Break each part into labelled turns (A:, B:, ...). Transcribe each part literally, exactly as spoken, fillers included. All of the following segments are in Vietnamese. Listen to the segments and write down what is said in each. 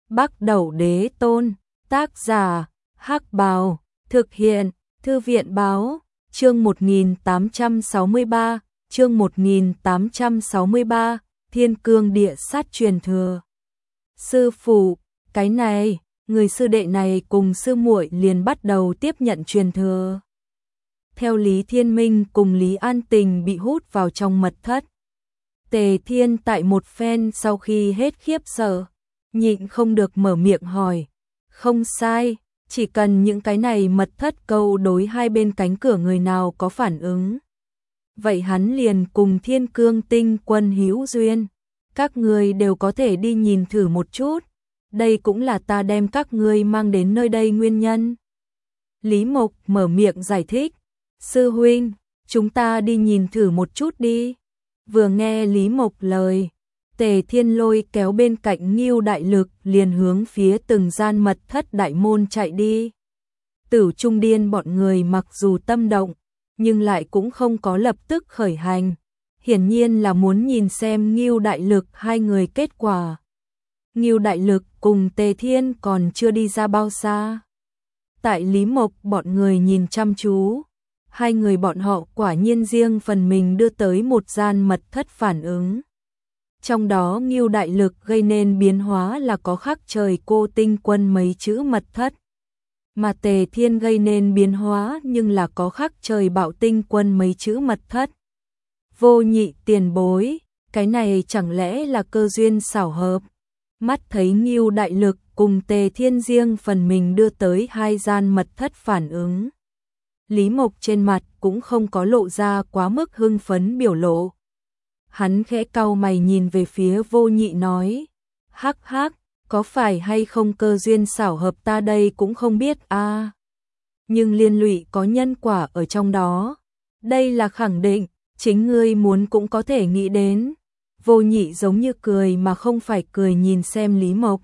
A: Bắc Đẩu Đế Tôn, tác giả, Hắc Bào, thực hiện, Thư viện Báo, chương một nghìn tám trăm sáu mươi ba, chương một nghìn tám trăm sáu mươi ba, Thiên Cương Địa Sát truyền thừa. Sư phụ, cái này, người sư đệ này cùng sư muội liền bắt đầu tiếp nhận truyền thừa. Theo Lý Thiên Minh cùng Lý An Tình bị hút vào trong mật thất. Tề Thiên tại một phen sau khi hết khiếp sợ, nhịn không được mở miệng hỏi. Không sai, chỉ cần những cái này mật thất câu đối hai bên cánh cửa người nào có phản ứng. Vậy hắn liền cùng Thiên Cương Tinh Quân hữu duyên. Các người đều có thể đi nhìn thử một chút. Đây cũng là ta đem các ngươi mang đến nơi đây nguyên nhân. Lý Mộc mở miệng giải thích. Sư huynh, chúng ta đi nhìn thử một chút đi. Vừa nghe Lý Mộc lời, Tề Thiên lôi kéo bên cạnh Ngưu Đại Lực liền hướng phía từng gian mật thất đại môn chạy đi. Tử Trung Điên bọn người mặc dù tâm động, nhưng lại cũng không có lập tức khởi hành. Hiển nhiên là muốn nhìn xem Ngưu Đại Lực hai người kết quả. Ngưu Đại Lực cùng Tề Thiên còn chưa đi ra bao xa. Tại Lý Mộc bọn người nhìn chăm chú, hai người bọn họ quả nhiên riêng phần mình đưa tới một gian mật thất phản ứng. Trong đó Ngưu Đại Lực gây nên biến hóa là có khắc trời cô tinh quân mấy chữ mật thất. Mà Tề Thiên gây nên biến hóa nhưng là có khắc trời bạo tinh quân mấy chữ mật thất. Vô Nhị tiền bối, cái này chẳng lẽ là cơ duyên xảo hợp. Mắt thấy Ngưu Đại Lực cùng Tề Thiên riêng phần mình đưa tới hai gian mật thất phản ứng. Lý Mộc trên mặt cũng không có lộ ra quá mức hưng phấn biểu lộ. Hắn khẽ cau mày nhìn về phía Vô Nhị nói. Hắc hắc, có phải hay không cơ duyên xảo hợp ta đây cũng không biết a. À, nhưng liên lụy có nhân quả ở trong đó. Đây là khẳng định, chính ngươi muốn cũng có thể nghĩ đến. Vô Nhị giống như cười mà không phải cười nhìn xem Lý Mộc.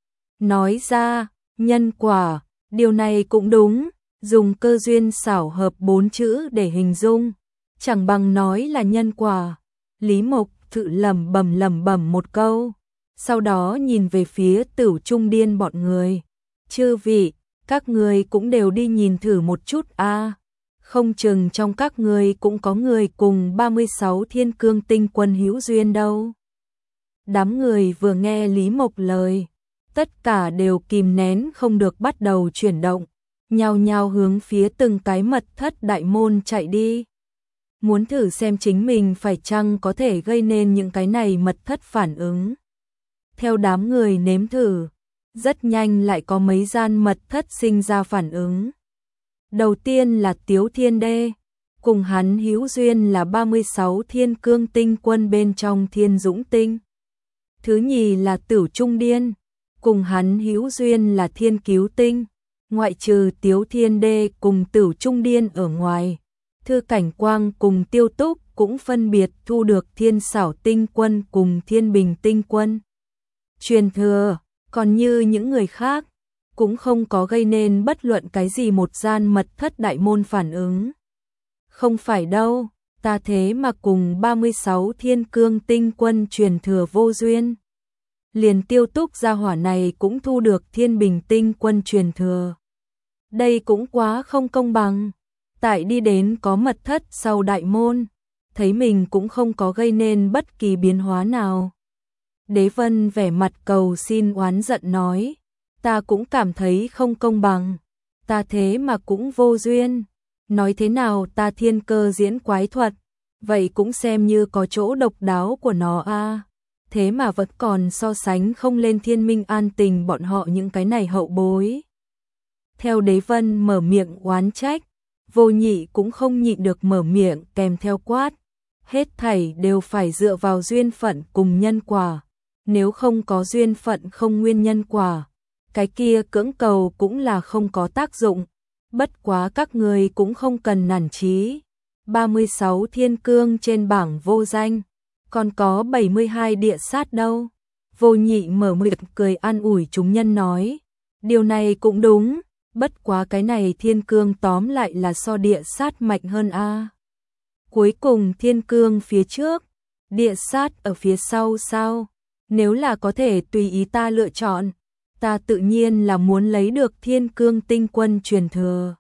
A: Nói ra, nhân quả, điều này cũng đúng. Dùng cơ duyên xảo hợp bốn chữ để hình dung, chẳng bằng nói là nhân quả. Lý Mộc tự lẩm bẩm lẩm bẩm một câu, sau đó nhìn về phía Tử Trung Điên bọn người. Chư vị, các người cũng đều đi nhìn thử một chút a. À, không chừng trong các người cũng có người cùng ba mươi sáu Thiên Cương Tinh Quân hữu duyên đâu. Đám người vừa nghe Lý Mộc lời, tất cả đều kìm nén không được bắt đầu chuyển động. Nhao nhao hướng phía từng cái mật thất đại môn chạy đi. Muốn thử xem chính mình phải chăng có thể gây nên những cái này mật thất phản ứng. Theo đám người nếm thử, rất nhanh lại có mấy gian mật thất sinh ra phản ứng. Đầu tiên là Tiếu Thiên Đê, cùng hắn hữu duyên là ba mươi sáu Thiên Cương Tinh Quân bên trong Thiên Dũng Tinh. Thứ nhì là Tử Trung Điên, cùng hắn hữu duyên là Thiên Cứu Tinh. Ngoại trừ Tiếu Thiên Đê cùng Tử Trung Điên ở ngoài, Thư Cảnh Quang cùng Tiêu Túc cũng phân biệt thu được Thiên Xảo Tinh Quân cùng Thiên Bình Tinh Quân truyền thừa, còn như những người khác, cũng không có gây nên bất luận cái gì một gian mật thất đại môn phản ứng. Không phải đâu, ta thế mà cùng ba mươi sáu Thiên Cương Tinh Quân truyền thừa vô duyên. Liền Tiêu Túc gia hỏa này cũng thu được Thiên Bình Tinh Quân truyền thừa. Đây cũng quá không công bằng. Tại đi đến có mật thất sau đại môn, thấy mình cũng không có gây nên bất kỳ biến hóa nào. Đế Vân vẻ mặt cầu xin oán giận nói, ta cũng cảm thấy không công bằng. Ta thế mà cũng vô duyên. Nói thế nào ta thiên cơ diễn quái thuật, vậy cũng xem như có chỗ độc đáo của nó a. À. Thế mà vẫn còn so sánh không lên Thiên Minh An Tình bọn họ những cái này hậu bối. Theo Đế Vân mở miệng oán trách, Vô Nhị cũng không nhịn được mở miệng kèm theo quát. Hết thảy đều phải dựa vào duyên phận cùng nhân quả. Nếu không có duyên phận không nguyên nhân quả, cái kia cưỡng cầu cũng là không có tác dụng. Bất quá các người cũng không cần nản chí. ba mươi sáu Thiên Cương trên bảng vô danh, còn có bảy mươi hai địa sát đâu. Vô Nhị mở miệng cười an ủi chúng nhân nói. Điều này cũng đúng. Bất quá cái này Thiên Cương tóm lại là so địa sát mạnh hơn a. À. Cuối cùng Thiên Cương phía trước, địa sát ở phía sau sao? Nếu là có thể tùy ý ta lựa chọn, ta tự nhiên là muốn lấy được Thiên Cương Tinh Quân truyền thừa.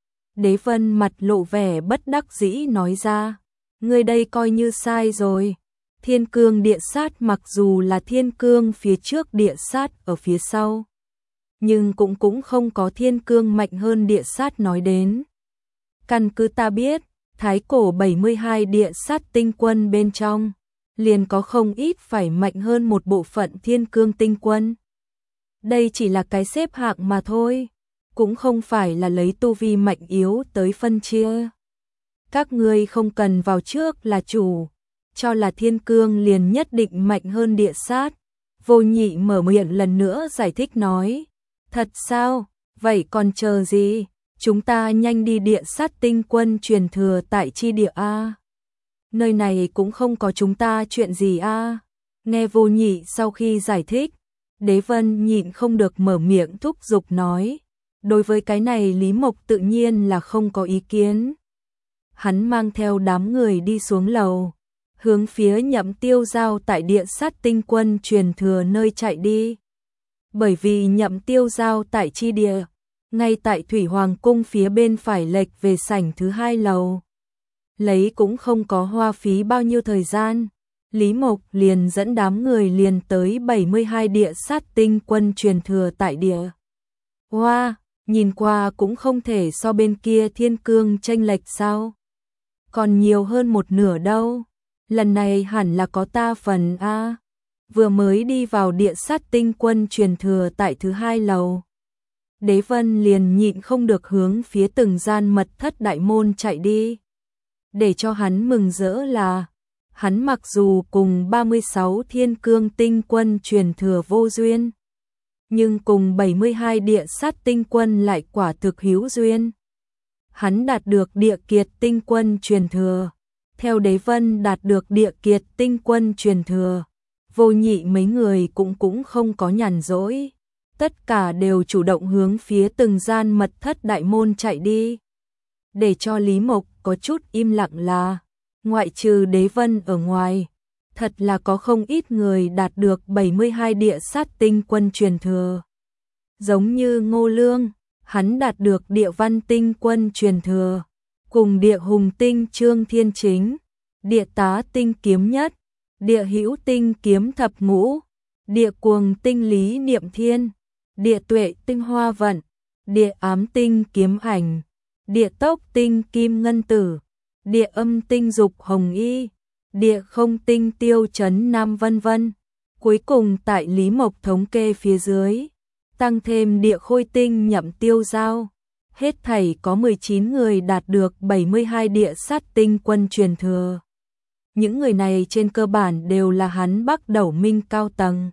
A: Đế Vân mặt lộ vẻ bất đắc dĩ nói ra, ngươi đây coi như sai rồi. Thiên Cương Địa Sát mặc dù là Thiên Cương phía trước Địa Sát ở phía sau, nhưng cũng cũng không có Thiên Cương mạnh hơn Địa Sát nói đến. Căn cứ ta biết, thái cổ bảy mươi hai Địa Sát tinh quân bên trong, liền có không ít phải mạnh hơn một bộ phận Thiên Cương tinh quân. Đây chỉ là cái xếp hạng mà thôi, cũng không phải là lấy tu vi mạnh yếu tới phân chia. Các ngươi không cần vào trước là chủ, cho là Thiên Cương liền nhất định mạnh hơn Địa Sát. Vô Nhị mở miệng lần nữa giải thích nói, thật sao, vậy còn chờ gì, chúng ta nhanh đi Địa Sát tinh quân truyền thừa tại chi địa A. Nơi này cũng không có chúng ta chuyện gì A. Nghe Vô Nhị sau khi giải thích, Đế Vân nhịn không được mở miệng thúc giục nói, đối với cái này Lý Mộc tự nhiên là không có ý kiến. Hắn mang theo đám người đi xuống lầu, hướng phía Nhậm Tiêu Giao tại Địa Sát tinh quân truyền thừa nơi chạy đi. Bởi vì Nhậm Tiêu Giao tại chi địa, ngay tại Thủy Hoàng cung phía bên phải lệch về sảnh thứ hai lầu. Lấy cũng không có hoa phí bao nhiêu thời gian, Lý Mộc liền dẫn đám người liền tới bảy mươi hai Địa Sát tinh quân truyền thừa tại địa. Hoa, wow, nhìn qua cũng không thể so bên kia Thiên Cương chênh lệch sao? Còn nhiều hơn một nửa đâu. Lần này hẳn là có ta phần a. Vừa mới đi vào Địa Sát tinh quân truyền thừa tại thứ hai lầu, Đế Vân liền nhịn không được hướng phía từng gian mật thất đại môn chạy đi. Để cho hắn mừng rỡ là, hắn mặc dù cùng ba mươi sáu Thiên Cương tinh quân truyền thừa vô duyên, nhưng cùng bảy mươi hai Địa Sát tinh quân lại quả thực hữu duyên. Hắn đạt được Địa Kiệt tinh quân truyền thừa, theo Đế Vân đạt được Địa Kiệt tinh quân truyền thừa, Vô Nhị mấy người cũng cũng không có nhàn rỗi, tất cả đều chủ động hướng phía từng gian mật thất đại môn chạy đi. Để cho Lý Mộc có chút im lặng là, ngoại trừ Đế Vân ở ngoài, thật là có không ít người đạt được bảy mươi hai Địa Sát tinh quân truyền thừa. Giống như Ngô Lương, hắn đạt được Địa Văn tinh quân truyền thừa, cùng Địa Hùng tinh Trương Thiên Chính, Địa Tá tinh kiếm nhất, Địa Hữu tinh kiếm thập ngũ, Địa Cuồng tinh Lý Niệm Thiên, Địa Tuệ tinh Hoa Vận, Địa Ám tinh Kiếm Ảnh, Địa Tốc tinh Kim Ngân Tử, Địa Âm tinh Dục Hồng Y, Địa Không tinh Tiêu Chấn Nam vân vân. Cuối cùng tại Lý Mộc thống kê phía dưới, tăng thêm Địa Khôi tinh Nhậm Tiêu Giao, hết thảy có mười chín người đạt được bảy mươi hai Địa Sát tinh quân truyền thừa. Những người này trên cơ bản đều là hắn Bắc Đẩu Minh cao tầng.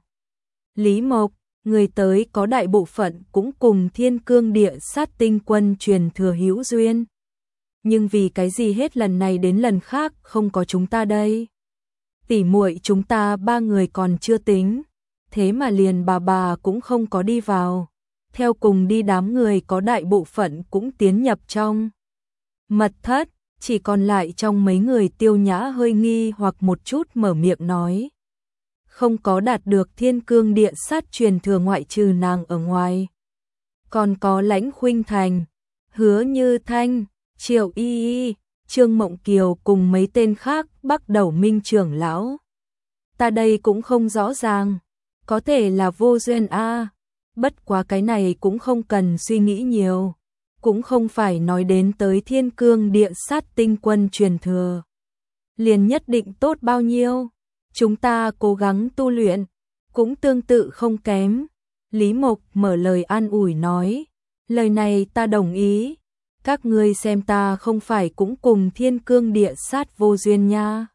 A: Lý Mộc, người tới có đại bộ phận cũng cùng Thiên Cương Địa Sát tinh quân truyền thừa hữu duyên. Nhưng vì cái gì hết lần này đến lần khác không có chúng ta đây? Tỉ muội chúng ta ba người còn chưa tính, thế mà liền bà bà cũng không có đi vào. Theo cùng đi đám người có đại bộ phận cũng tiến nhập trong mật thất, chỉ còn lại trong mấy người Tiêu Nhã hơi nghi hoặc một chút mở miệng nói. Không có đạt được Thiên Cương Địa Sát truyền thừa ngoại trừ nàng ở ngoài. Còn có Lãnh Khuynh Thành, Hứa Như Thanh, Triệu Y Y, Trương Mộng Kiều cùng mấy tên khác Bắc Đẩu Minh trưởng lão. Ta đây cũng không rõ ràng, có thể là vô duyên a. Bất quá cái này cũng không cần suy nghĩ nhiều, cũng không phải nói đến tới Thiên Cương Địa Sát tinh quân truyền thừa liền nhất định tốt bao nhiêu. Chúng ta cố gắng tu luyện, cũng tương tự không kém. Lý Mộc mở lời an ủi nói, lời này ta đồng ý. Các ngươi xem ta không phải cũng cùng Thiên Cương Địa Sát vô duyên nha.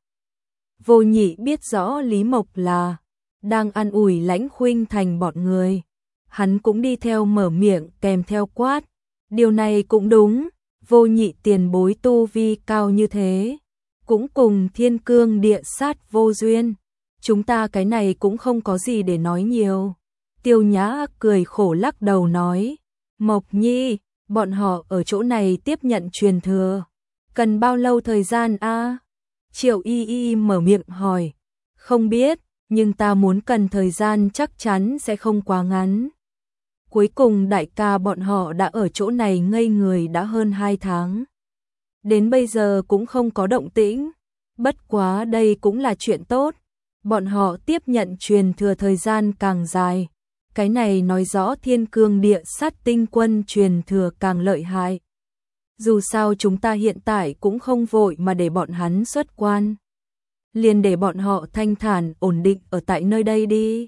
A: Vô Nhị biết rõ Lý Mộc là đang an ủi Lãnh Khuynh Thành bọn người. Hắn cũng đi theo mở miệng kèm theo quát. Điều này cũng đúng, Vô Nhị tiền bối tu vi cao như thế, cũng cùng Thiên Cương Địa Sát vô duyên. Chúng ta cái này cũng không có gì để nói nhiều. Tiêu Nhã cười khổ lắc đầu nói, Mộc Nhi, bọn họ ở chỗ này tiếp nhận truyền thừa, cần bao lâu thời gian a? Triệu Y Y mở miệng hỏi, không biết, nhưng ta muốn cần thời gian chắc chắn sẽ không quá ngắn. Cuối cùng đại ca bọn họ đã ở chỗ này ngây người đã hơn hai tháng. Đến bây giờ cũng không có động tĩnh. Bất quá đây cũng là chuyện tốt. Bọn họ tiếp nhận truyền thừa thời gian càng dài. Cái này nói rõ thiên cương địa sát tinh quân truyền thừa càng lợi hại. Dù sao chúng ta hiện tại cũng không vội mà để bọn hắn xuất quan. Liền để bọn họ thanh thản ổn định ở tại nơi đây đi.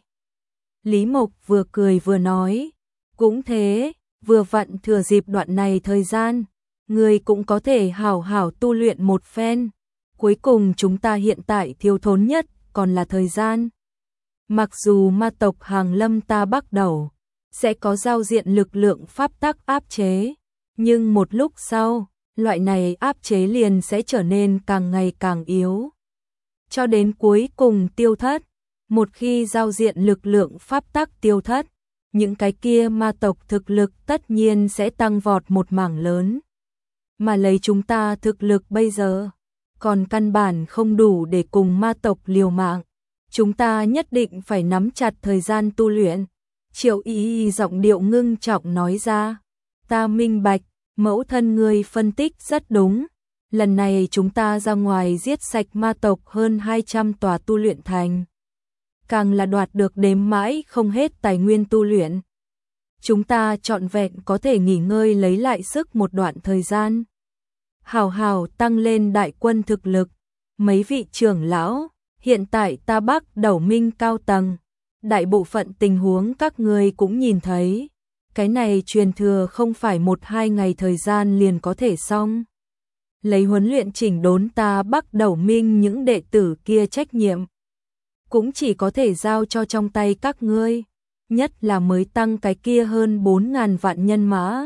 A: Lý Mộc vừa cười vừa nói. Cũng thế, vừa vặn thừa dịp đoạn này thời gian. Người cũng có thể hảo hảo tu luyện một phen. Cuối cùng chúng ta hiện tại thiếu thốn nhất còn là thời gian. Mặc dù ma tộc hàng lâm ta bắt đầu sẽ có giao diện lực lượng pháp tắc áp chế, nhưng một lúc sau, loại này áp chế liền sẽ trở nên càng ngày càng yếu. Cho đến cuối cùng tiêu thất, một khi giao diện lực lượng pháp tắc tiêu thất, những cái kia ma tộc thực lực tất nhiên sẽ tăng vọt một mảng lớn. Mà lấy chúng ta thực lực bây giờ, còn căn bản không đủ để cùng ma tộc liều mạng. Chúng ta nhất định phải nắm chặt thời gian tu luyện. Triệu Y Y giọng điệu ngưng trọng nói ra. Ta minh bạch, mẫu thân ngươi phân tích rất đúng. Lần này chúng ta ra ngoài giết sạch ma tộc hơn hai trăm tòa tu luyện thành. Càng là đoạt được đếm mãi không hết tài nguyên tu luyện. Chúng ta trọn vẹn có thể nghỉ ngơi lấy lại sức một đoạn thời gian. Hào hào tăng lên đại quân thực lực. Mấy vị trưởng lão, hiện tại ta Bắc Đẩu Minh cao tầng, đại bộ phận tình huống các ngươi cũng nhìn thấy. Cái này truyền thừa không phải một hai ngày thời gian liền có thể xong. Lấy huấn luyện chỉnh đốn ta Bắc Đẩu Minh những đệ tử kia trách nhiệm. Cũng chỉ có thể giao cho trong tay các ngươi, nhất là mới tăng cái kia hơn bốn ngàn vạn nhân mã.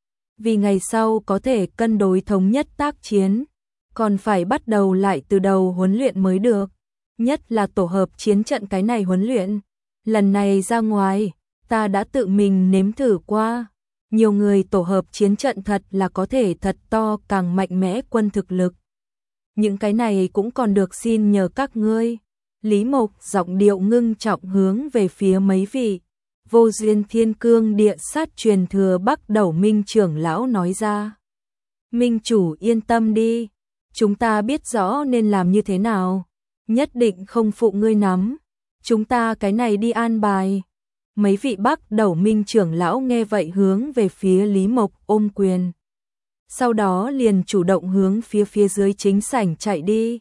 A: Vì ngày sau có thể cân đối thống nhất tác chiến, còn phải bắt đầu lại từ đầu huấn luyện mới được. Nhất là tổ hợp chiến trận cái này huấn luyện. Lần này ra ngoài, ta đã tự mình nếm thử qua. Nhiều người tổ hợp chiến trận thật là có thể thật to càng mạnh mẽ quân thực lực. Những cái này cũng còn được xin nhờ các ngươi. Lý Mộc giọng điệu ngưng trọng hướng về phía mấy vị. Vô duyên thiên cương địa sát truyền thừa Bắc Đẩu Minh trưởng lão nói ra. Minh chủ yên tâm đi. Chúng ta biết rõ nên làm như thế nào. Nhất định không phụ ngươi nắm. Chúng ta cái này đi an bài. Mấy vị Bắc Đẩu Minh trưởng lão nghe vậy hướng về phía Lý Mộc ôm quyền. Sau đó liền chủ động hướng phía phía dưới chính sảnh chạy đi.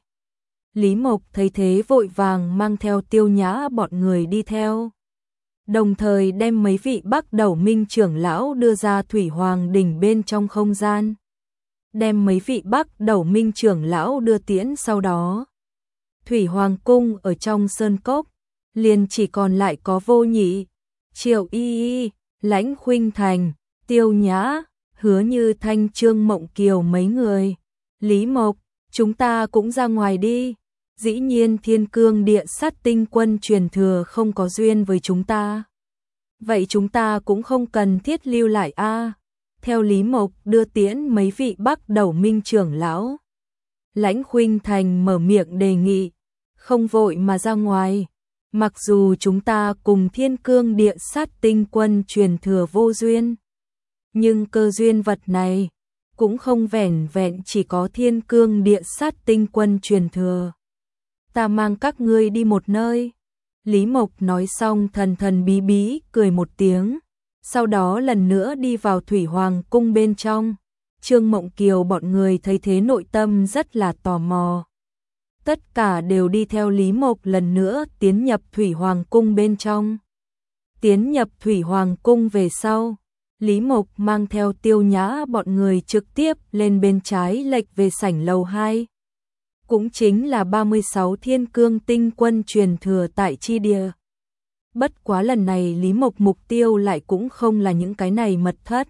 A: Lý Mộc thấy thế vội vàng mang theo Tiêu Nhã bọn người đi theo. Đồng thời đem mấy vị Bắc Đẩu Minh trưởng lão đưa ra Thủy Hoàng đỉnh bên trong không gian. Đem mấy vị Bắc Đẩu Minh trưởng lão đưa tiễn sau đó. Thủy Hoàng cung ở trong sơn cốc, liền chỉ còn lại có Vô Nhị, Triệu Y Y, Lãnh Khuynh Thành, Tiêu Nhã, Hứa Như Thanh, Trương Mộng Kiều mấy người. Lý Mộc, chúng ta cũng ra ngoài đi. Dĩ nhiên thiên cương địa sát tinh quân truyền thừa không có duyên với chúng ta. Vậy chúng ta cũng không cần thiết lưu lại a. Theo Lý Mộc đưa tiễn mấy vị Bắc Đẩu Minh trưởng lão. Lãnh Khuynh Thành mở miệng đề nghị, không vội mà ra ngoài. Mặc dù chúng ta cùng thiên cương địa sát tinh quân truyền thừa vô duyên, nhưng cơ duyên vật này cũng không vẻn vẹn chỉ có thiên cương địa sát tinh quân truyền thừa. Ta mang các ngươi đi một nơi. Lý Mộc nói xong thần thần bí bí cười một tiếng, sau đó lần nữa đi vào Thủy Hoàng cung bên trong. Trương Mộng Kiều bọn người thấy thế nội tâm rất là tò mò. Tất cả đều đi theo Lý Mộc lần nữa tiến nhập Thủy Hoàng cung bên trong. Tiến nhập Thủy Hoàng cung về sau, Lý Mộc mang theo Tiêu Nhã bọn người trực tiếp lên bên trái lệch về sảnh lầu hai. Cũng chính là ba mươi sáu thiên cương tinh quân truyền thừa tại chi địa. Bất quá lần này Lý Mộc mục tiêu lại cũng không là những cái này mật thất,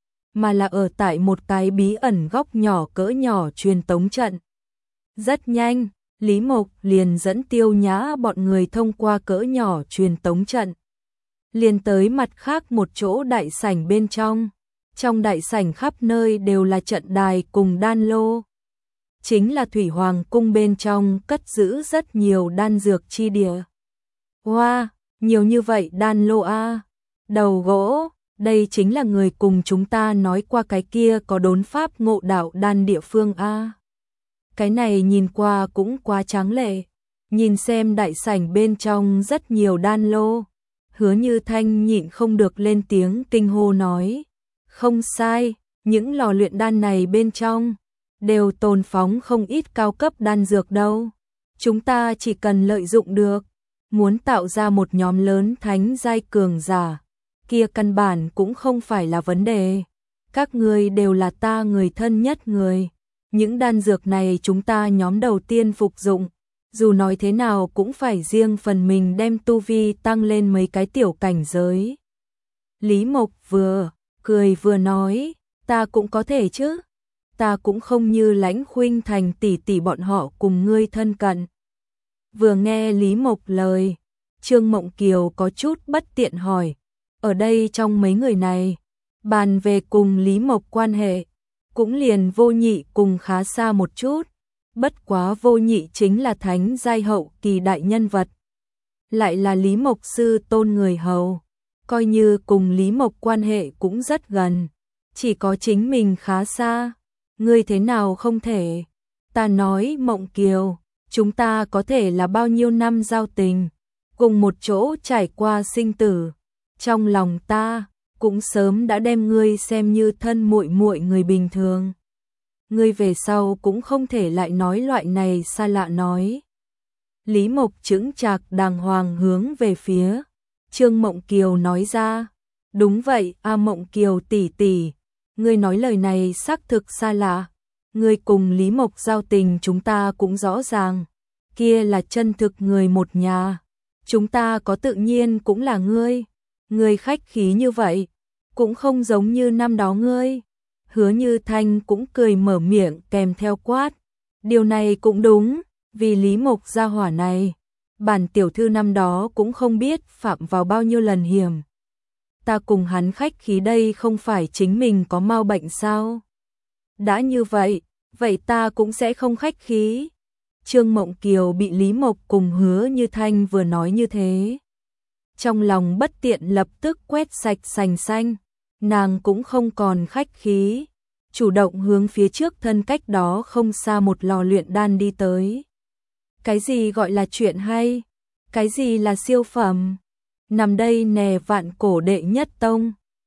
A: mà là ở tại một cái bí ẩn góc nhỏ cỡ nhỏ truyền tống trận. Rất nhanh, Lý Mộc liền dẫn Tiêu Nhã bọn người thông qua cỡ nhỏ truyền tống trận, liền tới mặt khác một chỗ đại sảnh bên trong. Trong đại sảnh khắp nơi đều là trận đài cùng đan lô. Chính là Thủy Hoàng cung bên trong cất giữ rất nhiều đan dược chi địa. Hoa, wow, nhiều như vậy đan lô a. Đầu gỗ, đây chính là người cùng chúng ta nói qua cái kia có đốn pháp ngộ đạo đan địa phương a. Cái này nhìn qua cũng quá tráng lệ. Nhìn xem đại sảnh bên trong rất nhiều đan lô. Hứa Như Thanh nhịn không được lên tiếng kinh hô nói. Không sai, những lò luyện đan này bên trong đều tồn phóng không ít cao cấp đan dược đâu. Chúng ta chỉ cần lợi dụng được, muốn tạo ra một nhóm lớn thánh giai cường giả, kia căn bản cũng không phải là vấn đề. Các ngươi đều là ta người thân nhất người. Những đan dược này chúng ta nhóm đầu tiên phục dụng, dù nói thế nào cũng phải riêng phần mình đem tu vi tăng lên mấy cái tiểu cảnh giới. Lý Mộc vừa cười vừa nói, ta cũng có thể chứ. Ta cũng không như Lãnh Khuynh Thành tỷ tỷ bọn họ cùng ngươi thân cận. Vừa nghe Lý Mộc lời, Trương Mộng Kiều có chút bất tiện hỏi, ở đây trong mấy người này, bàn về cùng Lý Mộc quan hệ, cũng liền Vô Nhị cùng khá xa một chút, bất quá Vô Nhị chính là thánh giai hậu kỳ đại nhân vật, lại là Lý Mộc sư tôn người hầu, coi như cùng Lý Mộc quan hệ cũng rất gần, chỉ có chính mình khá xa, ngươi thế nào không thể? Ta nói Mộng Kiều, chúng ta có thể là bao nhiêu năm giao tình, cùng một chỗ trải qua sinh tử, trong lòng ta cũng sớm đã đem ngươi xem như thân muội muội người bình thường. Ngươi về sau cũng không thể lại nói loại này xa lạ nói. Lý Mộc chững chạc đàng hoàng hướng về phía Trương Mộng Kiều nói ra, đúng vậy, a Mộng Kiều tỷ tỷ, ngươi nói lời này xác thực xa lạ. Ngươi cùng Lý Mộc giao tình chúng ta cũng rõ ràng, kia là chân thực người một nhà, chúng ta có tự nhiên cũng là ngươi. Ngươi khách khí như vậy, cũng không giống như năm đó ngươi. Hứa Như Thanh cũng cười mở miệng kèm theo quát. Điều này cũng đúng, vì Lý Mộc gia hỏa này, bản tiểu thư năm đó cũng không biết phạm vào bao nhiêu lần hiểm. Ta cùng hắn khách khí đây không phải chính mình có mau bệnh sao? Đã như vậy, vậy ta cũng sẽ không khách khí. Trương Mộng Kiều bị Lý Mộc cùng Hứa Như Thanh vừa nói như thế, trong lòng bất tiện lập tức quét sạch sành xanh, nàng cũng không còn khách khí, chủ động hướng phía trước thân cách đó không xa một lò luyện đan đi tới. Cái gì gọi là chuyện hay? Cái gì là siêu phẩm? Nằm đây nè vạn cổ đệ nhất tông,